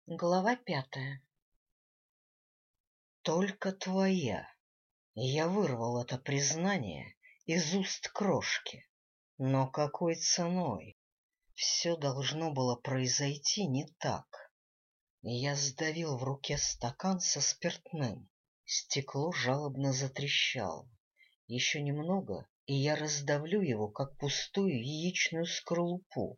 Глава 5. Только твоя. Я вырвал это признание из уст крошки. Но какой ценой? Все должно было произойти не так. Я сдавил в руке стакан со спиртным. Стекло жалобно затрещало. Еще немного, и я раздавлю его, как пустую яичную скорлупу.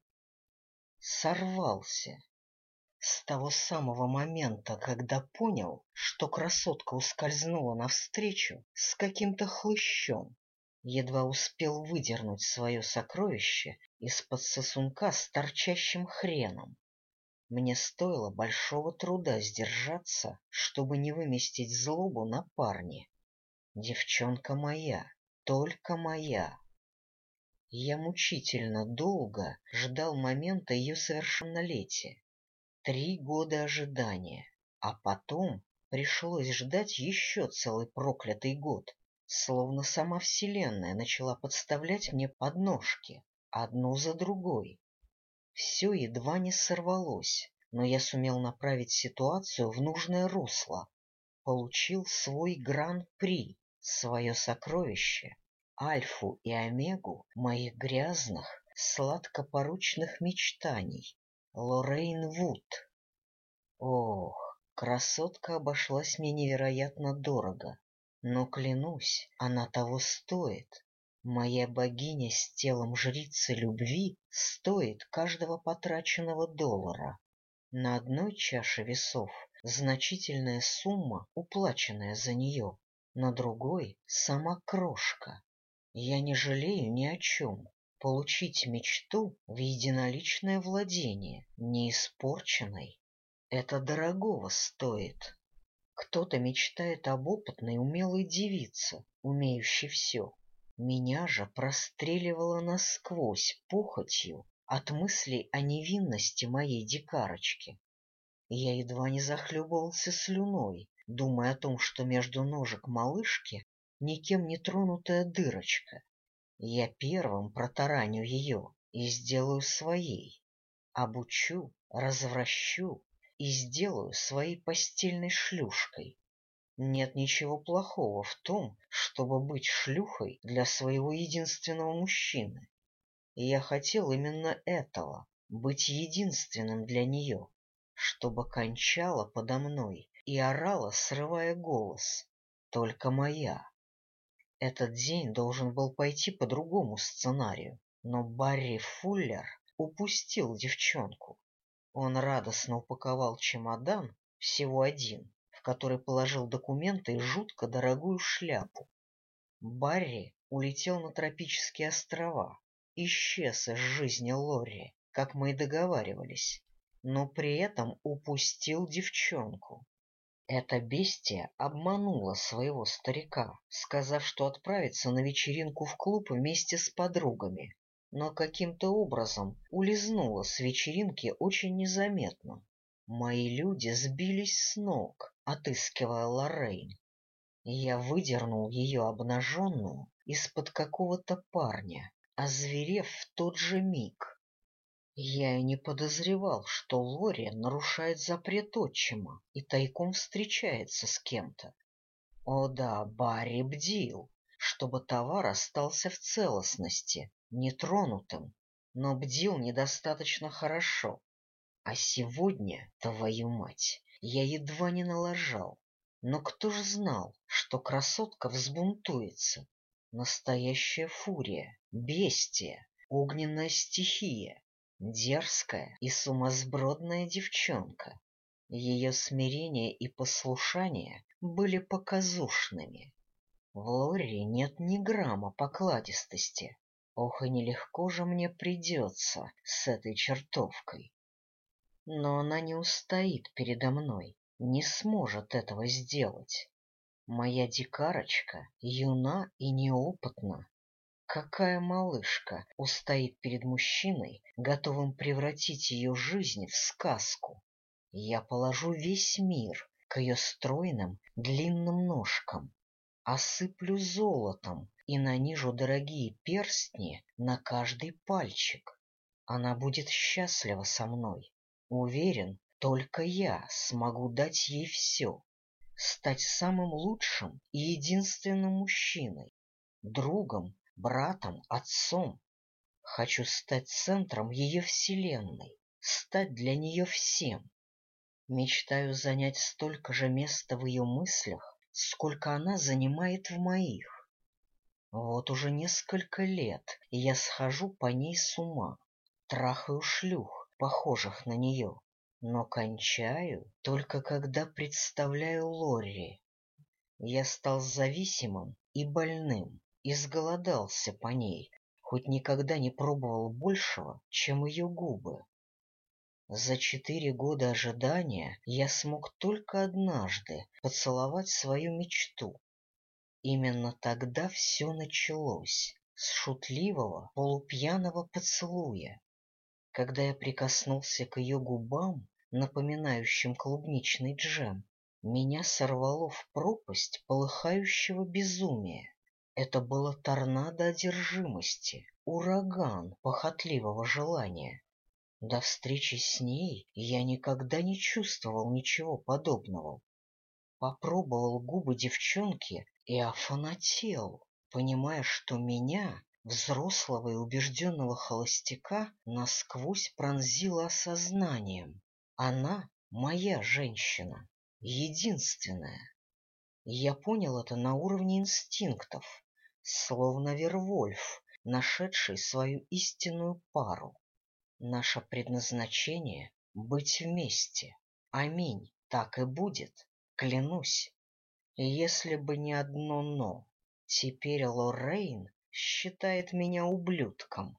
Сорвался. С того самого момента, когда понял, что красотка ускользнула навстречу с каким-то хлыщом, едва успел выдернуть свое сокровище из-под сосунка с торчащим хреном. Мне стоило большого труда сдержаться, чтобы не выместить злобу на парне. Девчонка моя, только моя. Я мучительно долго ждал момента ее совершеннолетия. 3 года ожидания, а потом пришлось ждать еще целый проклятый год, словно сама Вселенная начала подставлять мне подножки, одну за другой. Все едва не сорвалось, но я сумел направить ситуацию в нужное русло, получил свой гран-при, свое сокровище, альфу и омегу моих грязных, сладкопоручных мечтаний. Лоррейн Вуд. Ох, красотка обошлась мне невероятно дорого, но, клянусь, она того стоит. Моя богиня с телом жрицы любви стоит каждого потраченного доллара. На одной чаше весов значительная сумма, уплаченная за нее, на другой — сама крошка. Я не жалею ни о чем. Получить мечту в единоличное владение, не испорченной, это дорогого стоит. Кто-то мечтает об опытной, умелой девице, умеющей все. Меня же простреливало насквозь похотью от мыслей о невинности моей дикарочки. Я едва не захлебывался слюной, думая о том, что между ножек малышки никем не тронутая дырочка. Я первым протараню ее и сделаю своей. Обучу, развращу и сделаю своей постельной шлюшкой. Нет ничего плохого в том, чтобы быть шлюхой для своего единственного мужчины. И я хотел именно этого, быть единственным для нее, чтобы кончала подо мной и орала, срывая голос. Только моя. Этот день должен был пойти по другому сценарию, но Барри Фуллер упустил девчонку. Он радостно упаковал чемодан, всего один, в который положил документы и жутко дорогую шляпу. Барри улетел на тропические острова, исчез из жизни Лорри, как мы и договаривались, но при этом упустил девчонку. Эта бестия обманула своего старика, сказав, что отправится на вечеринку в клуб вместе с подругами, но каким-то образом улизнула с вечеринки очень незаметно. Мои люди сбились с ног, отыскивая Лоррейн. Я выдернул ее обнаженную из-под какого-то парня, озверев в тот же миг. Я и не подозревал, что Лори нарушает запрет отчима и тайком встречается с кем-то. О да, Барри бдил, чтобы товар остался в целостности, нетронутым, но бдил недостаточно хорошо. А сегодня, твою мать, я едва не налажал. Но кто ж знал, что красотка взбунтуется? Настоящая фурия, бестия, огненная стихия. Дерзкая и сумасбродная девчонка. Ее смирение и послушание были показушными. В Лорри нет ни грамма покладистости. Ох, и нелегко же мне придется с этой чертовкой. Но она не устоит передо мной, не сможет этого сделать. Моя дикарочка юна и неопытна. Какая малышка устоит перед мужчиной, готовым превратить ее жизнь в сказку? Я положу весь мир к ее стройным длинным ножкам, осыплю золотом и нанижу дорогие перстни на каждый пальчик. Она будет счастлива со мной. Уверен, Только я смогу дать ей все, стать самым лучшим и единственным мужчиной, другом, братом, отцом. Хочу стать центром ее вселенной, стать для нее всем. Мечтаю занять столько же места в ее мыслях, сколько она занимает в моих. Вот уже несколько лет я схожу по ней с ума, трахаю шлюх, похожих на нее, но кончаю только когда представляю Лорри. Я стал зависимым и больным, изголодался по ней, хоть никогда не пробовал большего, чем ее губы. За 4 года ожидания я смог только однажды поцеловать свою мечту. Именно тогда все началось, с шутливого, полупьяного поцелуя. Когда я прикоснулся к ее губам, напоминающим клубничный джем, меня сорвало в пропасть полыхающего безумия. Это было торнадо одержимости, ураган похотливого желания. До встречи с ней я никогда не чувствовал ничего подобного. Попробовал губы девчонки и офанател, понимая, что меня, взрослого и убежденного холостяка, насквозь пронзило осознанием. Она моя женщина, единственная. Я понял это на уровне инстинктов, словно Вервольф, нашедший свою истинную пару. Наше предназначение — быть вместе. Аминь, так и будет, клянусь. Если бы не одно «но». Теперь Лоррейн считает меня ублюдком.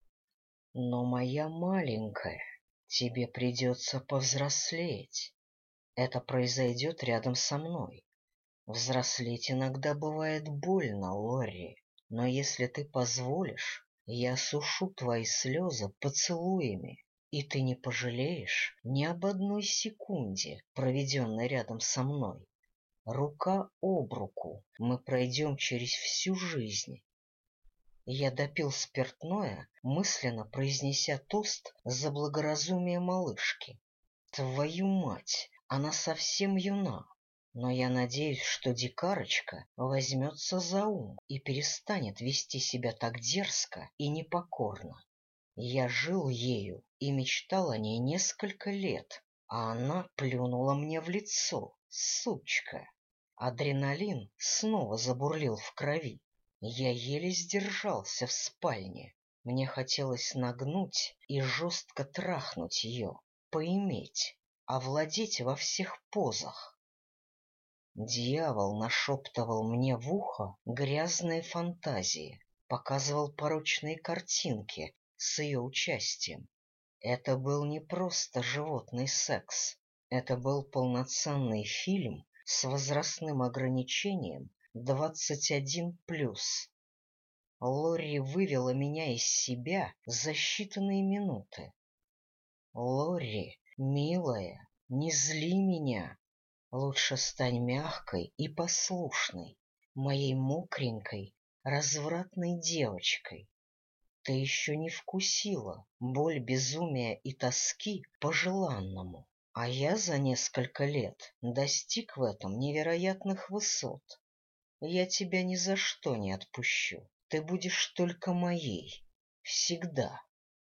Но, моя маленькая, тебе придется повзрослеть. Это произойдет рядом со мной. Взрослеть иногда бывает больно, Лорри, но если ты позволишь, я осушу твои слезы поцелуями, и ты не пожалеешь ни об одной секунде, проведенной рядом со мной. Рука об руку мы пройдем через всю жизнь. Я допил спиртное, мысленно произнеся тост за благоразумие малышки. Твою мать, она совсем юна, но я надеюсь, что дикарочка возьмется за ум и перестанет вести себя так дерзко и непокорно. Я жил ею и мечтал о ней несколько лет, а она плюнула мне в лицо, сучка. Адреналин снова забурлил в крови. Я еле сдержался в спальне. Мне хотелось нагнуть и жестко трахнуть ее, поиметь, овладеть во всех позах. Дьявол нашептывал мне в ухо грязные фантазии, показывал порочные картинки с ее участием. Это был не просто животный секс, это был полноценный фильм с возрастным ограничением 21+. Лорри вывела меня из себя за считанные минуты. Лорри, милая, не зли меня. Лучше стань мягкой и послушной, моей мокренькой, развратной девочкой. Ты еще не вкусила боль безумия и тоски по желанному, а я за несколько лет достиг в этом невероятных высот. Я тебя ни за что не отпущу. Ты будешь только моей. Всегда.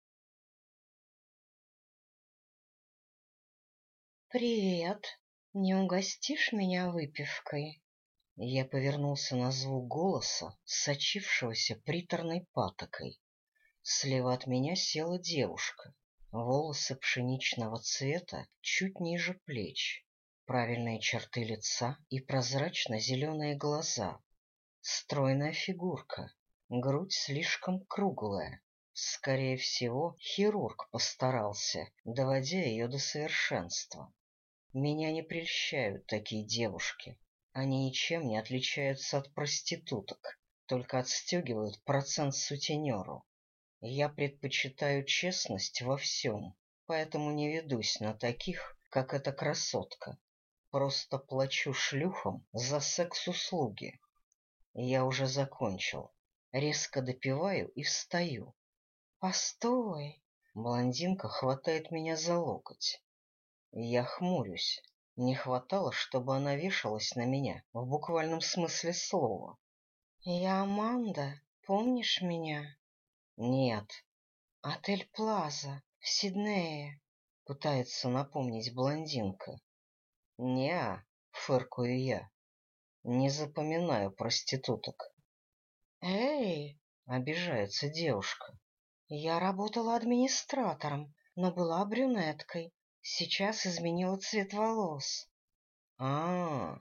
«Привет. Не угостишь меня выпивкой?» Я повернулся на звук голоса, сочившегося приторной патокой. Слева от меня села девушка. Волосы пшеничного цвета чуть ниже плеч, правильные черты лица и прозрачно-зеленые глаза. Стройная фигурка, грудь слишком круглая. Скорее всего, хирург постарался, доводя ее до совершенства. Меня не прельщают такие девушки. Они ничем не отличаются от проституток, только отстегивают процент сутенеру. Я предпочитаю честность во всем, поэтому не ведусь на таких, как эта красотка. Просто плачу шлюхам за секс-услуги. Я уже закончил. Резко допиваю и встаю. «Постой!» Блондинка хватает меня за локоть. Я хмурюсь. Не хватало, чтобы она вешалась на меня в буквальном смысле слова. «Я Аманда. Помнишь меня?» «Нет». «Отель Плаза в Сиднее», — пытается напомнить блондинка. «Не-а», фыркаю я, не запоминаю проституток. «Эй!» — обижается девушка. «Я работала администратором, но была брюнеткой. Сейчас изменила цвет волос». А,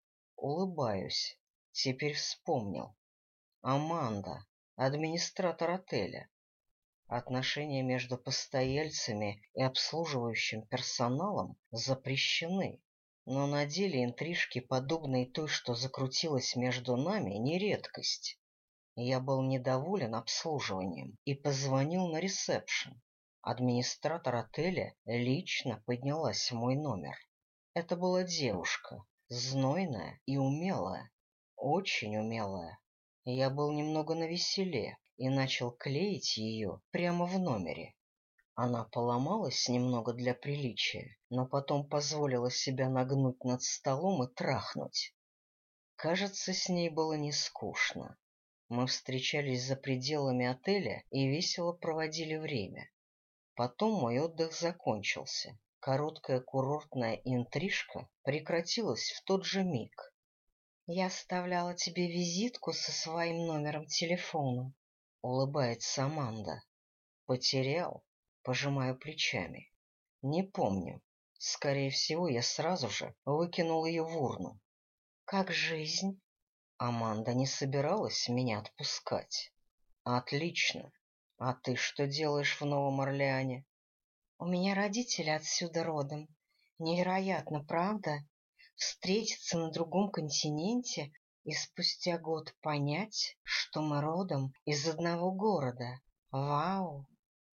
улыбаюсь. Теперь вспомнил. Аманда, администратор отеля. Отношения между постояльцами и обслуживающим персоналом запрещены. Но на деле интрижки, подобные той, что закрутилась между нами, не редкость. Я был недоволен обслуживанием и позвонил на ресепшн. Администратор отеля лично поднялась в мой номер. Это была девушка, знойная и умелая, очень умелая. Я был немного навеселе и начал клеить ее прямо в номере. Она поломалась немного для приличия, но потом позволила себя нагнуть над столом и трахнуть. Кажется, с ней было не скучно. Мы встречались за пределами отеля и весело проводили время. Потом мой отдых закончился. Короткая курортная интрижка прекратилась в тот же миг. «Я оставляла тебе визитку со своим номером телефона», — улыбается Аманда. «Потерял?» — пожимаю плечами. «Не помню. Скорее всего, я сразу же выкинул ее в урну». «Как жизнь?» Аманда не собиралась меня отпускать. «Отлично. А ты что делаешь в Новом Орлеане?» «У меня родители отсюда родом. Невероятно, правда? Встретиться на другом континенте и спустя год понять, что мы родом из одного города. Вау!»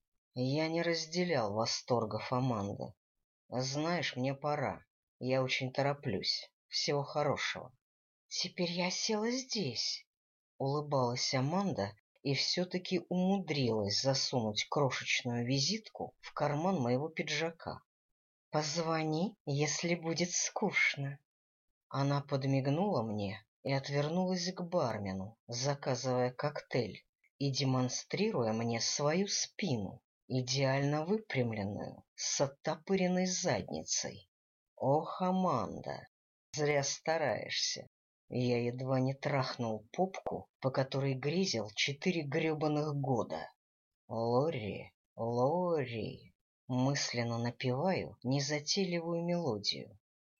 Я не разделял восторгов Аманды. «Знаешь, мне пора. Я очень тороплюсь. Всего хорошего». «Теперь я села здесь», — улыбалась Аманда и все-таки умудрилась засунуть крошечную визитку в карман моего пиджака. «Позвони, если будет скучно». Она подмигнула мне и отвернулась к бармену, заказывая коктейль и демонстрируя мне свою спину, идеально выпрямленную, с оттопыренной задницей. «Ох, Аманда, зря стараешься». Я едва не трахнул попку, по которой грезил 4 гребаных года. «Лори, Лори», мысленно напеваю незатейливую мелодию.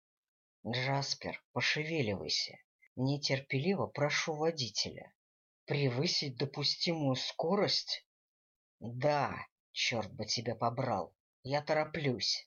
«Джаспер, пошевеливайся!» Нетерпеливо прошу водителя. «Превысить допустимую скорость?» «Да, черт бы тебя побрал! Я тороплюсь!»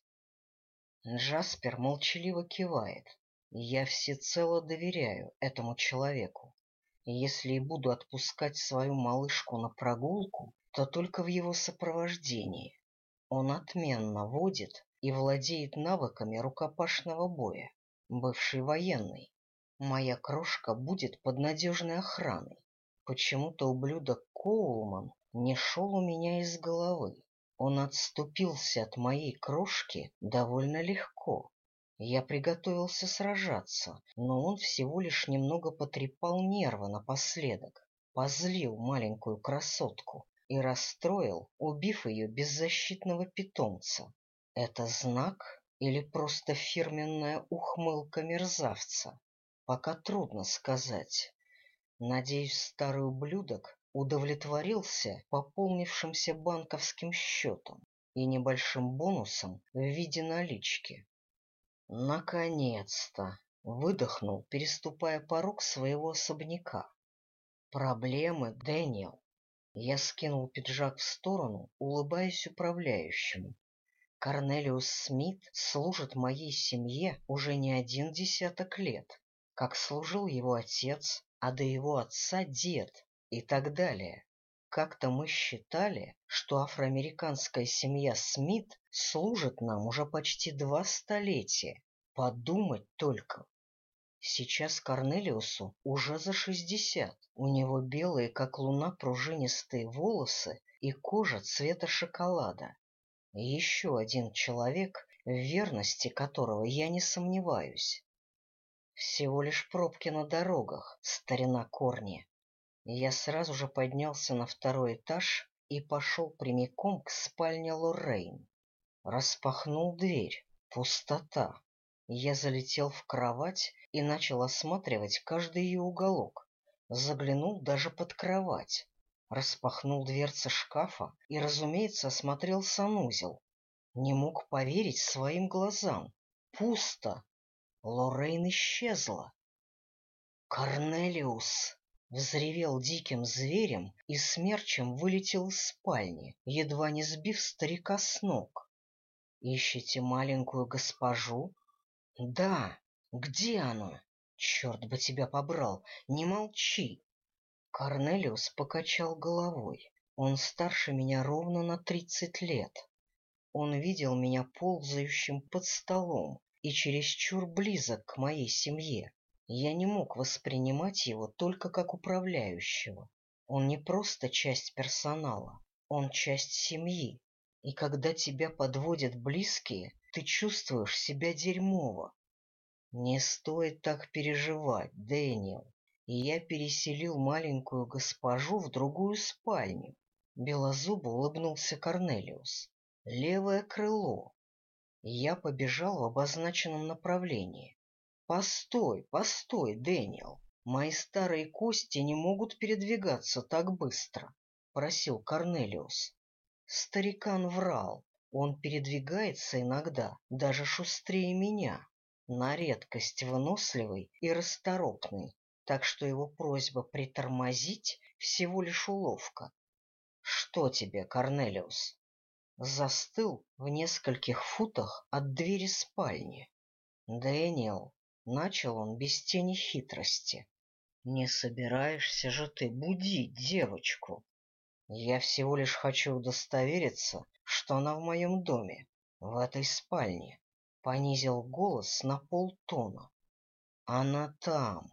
Джаспер молчаливо кивает. Я всецело доверяю этому человеку. Если и буду отпускать свою малышку на прогулку, то только в его сопровождении. Он отменно водит и владеет навыками рукопашного боя. Бывший военный. Моя крошка будет под надежной охраной. Почему-то ублюдок Коулман не шел у меня из головы. Он отступился от моей крошки довольно легко. Я приготовился сражаться, но он всего лишь немного потрепал нервы напоследок, позлил маленькую красотку и расстроил, убив ее беззащитного питомца. Это знак или просто фирменная ухмылка мерзавца? Пока трудно сказать. Надеюсь, старый ублюдок удовлетворился пополнившимся банковским счетом и небольшим бонусом в виде налички. Наконец-то! Выдохнул, переступая порог своего особняка. Проблемы, Дэниел. Я скинул пиджак в сторону, улыбаясь управляющему. Корнелиус Смит служит моей семье уже не 1 десяток лет, как служил его отец, а до его отца дед и так далее. Как-то мы считали, что афроамериканская семья Смит служит нам уже почти 2 столетия. Подумать только. Сейчас Корнелиусу уже за 60. У него белые, как луна, пружинистые волосы и кожа цвета шоколада. Еще один человек, в верности которого я не сомневаюсь. Всего лишь пробки на дорогах, старина Корни. Я сразу же поднялся на второй этаж и пошел прямиком к спальне Лоррейн. Распахнул дверь. Пустота. Я залетел в кровать и начал осматривать каждый ее уголок. Заглянул даже под кровать. Распахнул дверцы шкафа и, разумеется, осмотрел санузел. Не мог поверить своим глазам. Пусто. Лоррейн исчезла. «Корнелиус!» Взревел диким зверем и смерчем вылетел из спальни, едва не сбив старика с ног. «Ищете маленькую госпожу?» «Да. Где она? Черт бы тебя побрал! Не молчи!» Корнелиус покачал головой. Он старше меня ровно на 30 лет. Он видел меня ползающим под столом и чересчур близок к моей семье. Я не мог воспринимать его только как управляющего. Он не просто часть персонала, он часть семьи. И когда тебя подводят близкие, ты чувствуешь себя дерьмово. Не стоит так переживать, Дэниел. И я переселил маленькую госпожу в другую спальню. Белозубо улыбнулся Корнелиус. Левое крыло. Я побежал в обозначенном направлении. Постой, постой, Дэниел. Мои старые кости не могут передвигаться так быстро, просил Корнелиус. Старикан врал. Он передвигается иногда даже шустрее меня, на редкость выносливый и расторопный, так что его просьба притормозить всего лишь уловка. Что тебе, Корнелиус? Застыл в нескольких футах от двери спальни. Дэниел, начал он без тени хитрости. Не собираешься же ты будить девочку? Я всего лишь хочу удостовериться, что она в моем доме, в этой спальне. Понизил голос на полтона. Она там.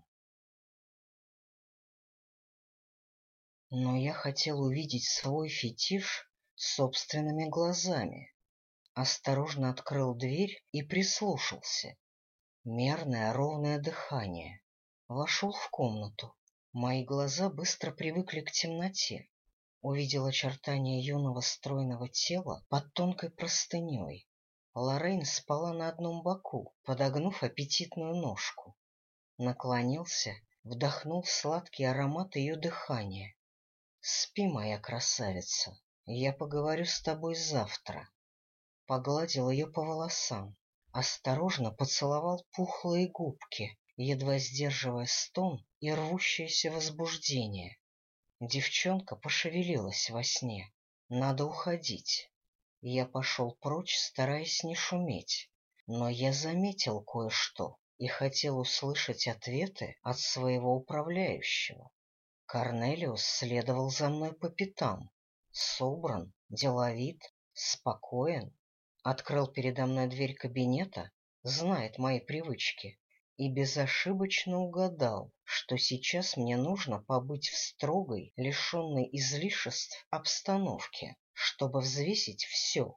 Но я хотел увидеть свой фетиш собственными глазами. Осторожно открыл дверь и прислушался. Мерное ровное дыхание. Вошел в комнату. Мои глаза быстро привыкли к темноте. Увидел очертания юного стройного тела под тонкой простыней. Лоррейн спала на одном боку, подогнув аппетитную ножку. Наклонился, вдохнул сладкий аромат ее дыхания. «Спи, моя красавица, я поговорю с тобой завтра». Погладил ее по волосам, осторожно поцеловал пухлые губки, едва сдерживая стон и рвущееся возбуждение. Девчонка пошевелилась во сне. Надо уходить. Я пошел прочь, стараясь не шуметь. Но я заметил кое-что и хотел услышать ответы от своего управляющего. Корнелиус следовал за мной по пятам. Собран, деловит, спокоен. Открыл передо мной дверь кабинета, знает мои привычки, и безошибочно угадал, что сейчас мне нужно побыть в строгой, лишенной излишеств обстановке, чтобы взвесить все.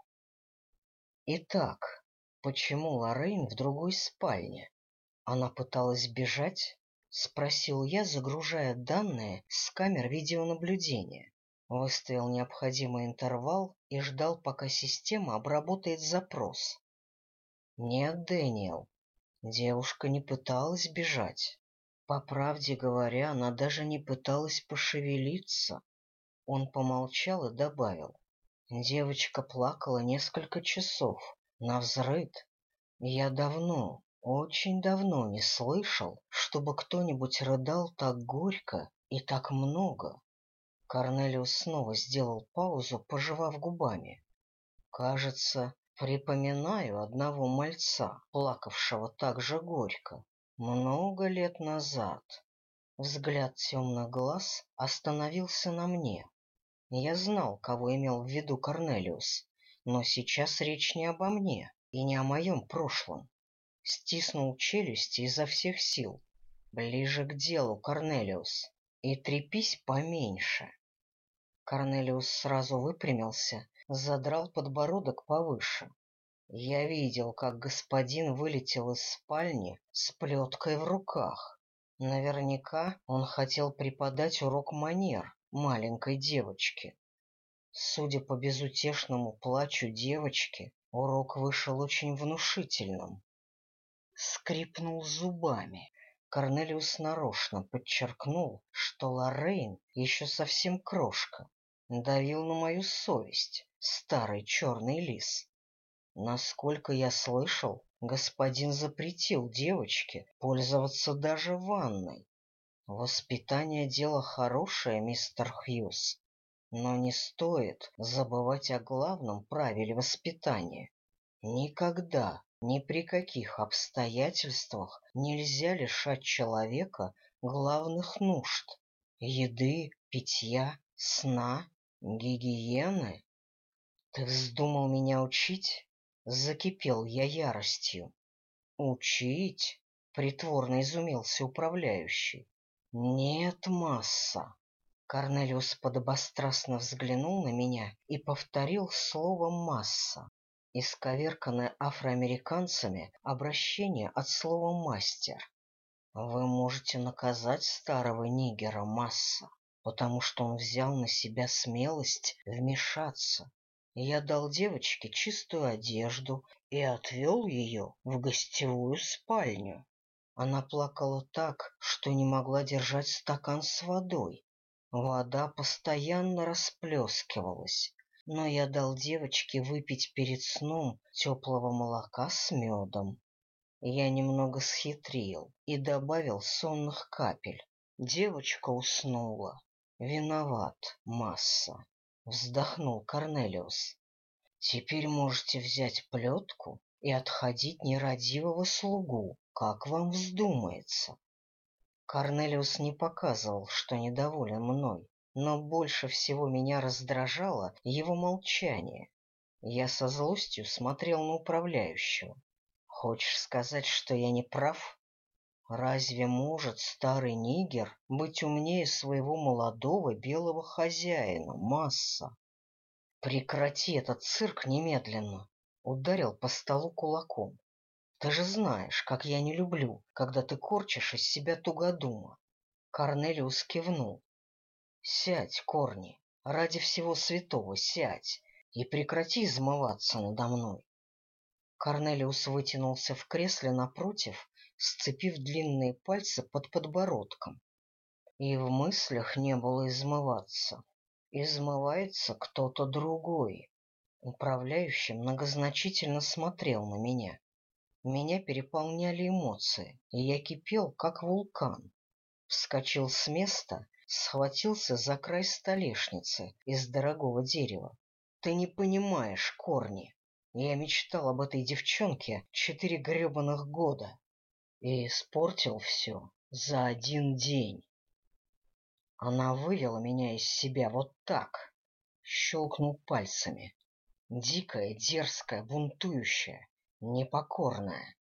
Итак, почему Лоррейн в другой спальне? Она пыталась бежать? Спросил я, загружая данные с камер видеонаблюдения. Выставил необходимый интервал и ждал, пока система обработает запрос. Нет, Дэниел, девушка не пыталась бежать. По правде говоря, она даже не пыталась пошевелиться. Он помолчал и добавил. Девочка плакала несколько часов, навзрыд. Я давно, очень давно не слышал, чтобы кто-нибудь рыдал так горько и так много. Корнелиус снова сделал паузу, пожевав губами. Кажется, припоминаю одного мальца, плакавшего так же горько, много лет назад. Взгляд темных глаз остановился на мне. Я знал, кого имел в виду Корнелиус, но сейчас речь не обо мне и не о моем прошлом. Стиснул челюсти изо всех сил. Ближе к делу, Корнелиус, и трепись поменьше. Корнелиус сразу выпрямился, задрал подбородок повыше. Я видел, как господин вылетел из спальни с плеткой в руках. Наверняка он хотел преподать урок манер маленькой девочке. Судя по безутешному плачу девочки, урок вышел очень внушительным. Скрипнул зубами. Корнелиус нарочно подчеркнул, что Лоррейн еще совсем крошка. Давил на мою совесть, старый черный лис. Насколько я слышал, господин запретил девочке пользоваться даже ванной. Воспитание — дело хорошее, мистер Хьюз, но не стоит забывать о главном правиле воспитания. Никогда, ни при каких обстоятельствах нельзя лишать человека главных нужд: еды, питья, сна, гигиены. Ты вздумал меня учить? Закипел я яростью. Учить? Притворно изумился управляющий. Нет, масса. Корнелиус подобострастно взглянул на меня и повторил слово «масса». Исковерканное афроамериканцами обращение от слова «мастер». Вы можете наказать старого нигера, масса, потому что он взял на себя смелость вмешаться. Я дал девочке чистую одежду и отвел ее в гостевую спальню. Она плакала так, что не могла держать стакан с водой. Вода постоянно расплескивалась, но я дал девочке выпить перед сном теплого молока с медом. Я немного схитрил и добавил сонных капель. Девочка уснула. Виноват, масса. Вздохнул Корнелиус. Теперь можете взять плетку и отходить нерадивого слугу, как вам вздумается. Корнелиус не показывал, что недоволен мной, но больше всего меня раздражало его молчание. Я со злостью смотрел на управляющего. Хочешь сказать, что я не прав? Разве может старый нигер быть умнее своего молодого белого хозяина, масса? Прекрати этот цирк немедленно! Ударил по столу кулаком. Ты же знаешь, как я не люблю, когда ты корчишь из себя тугодума. Корнелиус кивнул. Сядь, Корни, ради всего святого сядь и прекрати измываться надо мной. Корнелиус вытянулся в кресле напротив, сцепив длинные пальцы под подбородком. И в мыслях не было измываться. Измывается кто-то другой. Управляющий многозначительно смотрел на меня. Меня переполняли эмоции, и я кипел, как вулкан. Вскочил с места, схватился за край столешницы из дорогого дерева. Ты не понимаешь, Корни. Я мечтал об этой девчонке 4 гребаных года и испортил все за один день. Она вывела меня из себя вот так. Щелкнул пальцами. Дикая, дерзкая, бунтующая, непокорная.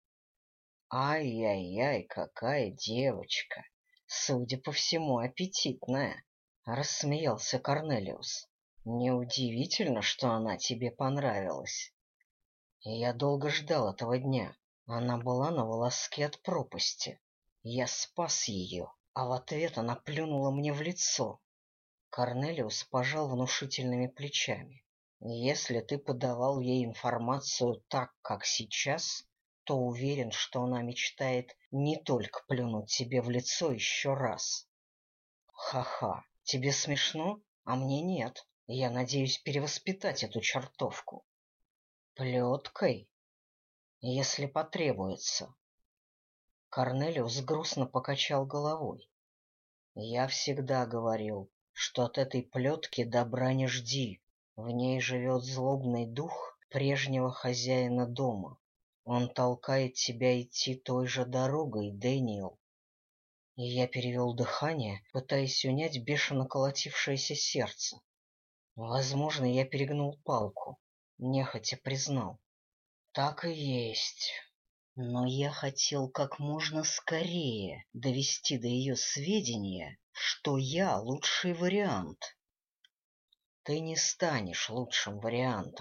Ай-яй-яй, какая девочка! Судя по всему, аппетитная, — рассмеялся Корнелиус. Неудивительно, что она тебе понравилась. Я долго ждал этого дня. Она была на волоске от пропасти. Я спас ее, а в ответ она плюнула мне в лицо. Корнелиус пожал внушительными плечами. Если ты подавал ей информацию так, как сейчас, то уверен, что она мечтает не только плюнуть тебе в лицо еще раз. Ха-ха, тебе смешно, а мне нет. Я надеюсь перевоспитать эту чертовку. Плеткой, если потребуется. Корнелиус грустно покачал головой. Я всегда говорил, что от этой плетки добра не жди. В ней живет злобный дух прежнего хозяина дома. Он толкает тебя идти той же дорогой, Дэниел. И я перевел дыхание, пытаясь унять бешено колотившееся сердце. Возможно, я перегнул палку, нехотя признал. Так и есть. Но я хотел как можно скорее довести до ее сведения, что я лучший вариант. Ты не станешь лучшим вариантом.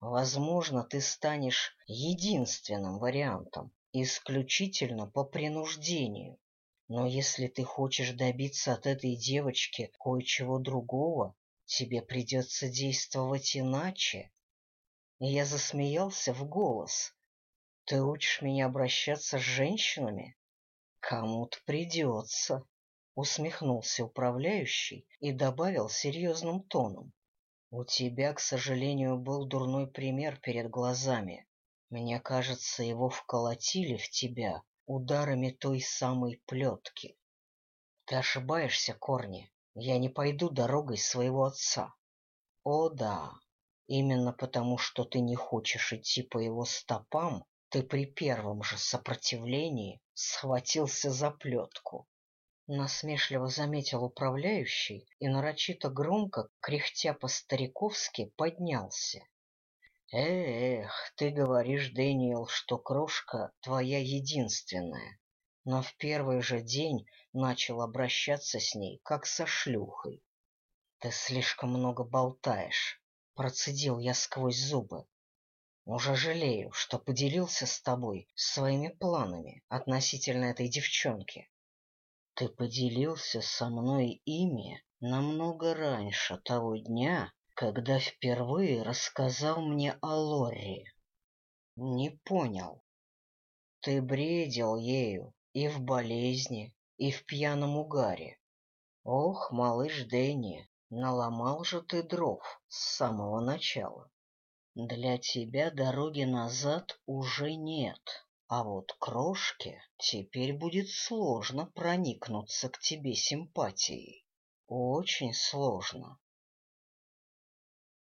Возможно, ты станешь единственным вариантом, исключительно по принуждению. Но если ты хочешь добиться от этой девочки кое-чего другого, тебе придется действовать иначе. И я засмеялся в голос. Ты учишь меня обращаться с женщинами? Кому-то придется. Усмехнулся управляющий и добавил серьезным тоном. У тебя, к сожалению, был дурной пример перед глазами. Мне кажется, его вколотили в тебя ударами той самой плетки. Ты ошибаешься, Корни. Я не пойду дорогой своего отца. О да, именно потому, что ты не хочешь идти по его стопам, ты при первом же сопротивлении схватился за плетку. Насмешливо заметил управляющий и нарочито громко, кряхтя по-стариковски, поднялся. Эх, ты говоришь, Дэниел, что крошка твоя единственная, но в первый же день начал обращаться с ней, как со шлюхой. Ты слишком много болтаешь, процедил я сквозь зубы. Уже жалею, что поделился с тобой своими планами относительно этой девчонки. Ты поделился со мной ими намного раньше того дня, когда впервые рассказал мне о Лорри. Не понял. Ты бредил ею и в болезни, и в пьяном угаре. Ох, малыш Дэнни, наломал же ты дров с самого начала. Для тебя дороги назад уже нет. А вот крошке теперь будет сложно проникнуться к тебе симпатией. Очень сложно.